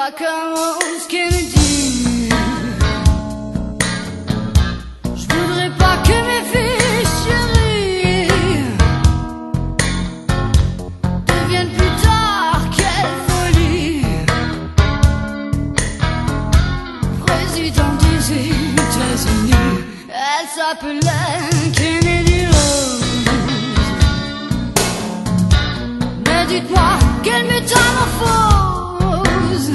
pas comme Rose Kennedy. Je voudrais pas que mes filles chéries deviennent plus tard, quelle folie. Président des États-Unis, elle s'appelait Kennedy Rose. Mais dites-moi, quelle métamorphose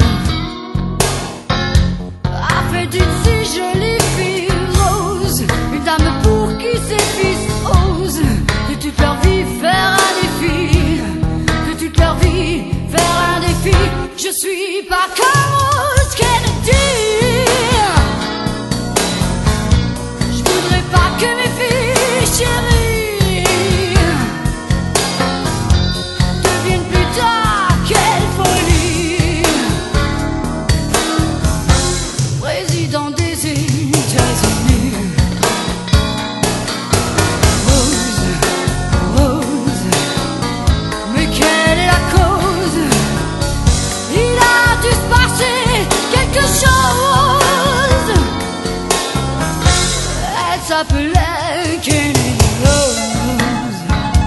a fait d'une si jolie fille rose une dame pour qui ses fils osent de toute leur vie faire un défi, de toute leur vie faire un défi. Je suis pas comme Rose Kennedy. Je voudrais pas que mes filles chéries deviennent plus tard, quelle folie. Président des États-Unis. Rose, Rose, mais quelle est la cause? Il a dû se passer quelque chose. Elle s'appelait Kennedy Rose.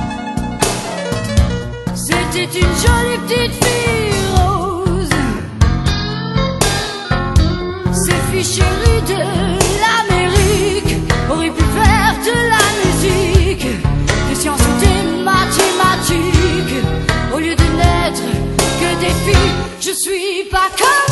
C'était une jolie petite fille rose. Ces filles chéries de l'Amérique auraient pu faire de la musique, des sciences ou des mathématiques, au lieu de n'être que des filles. Je suis pas comme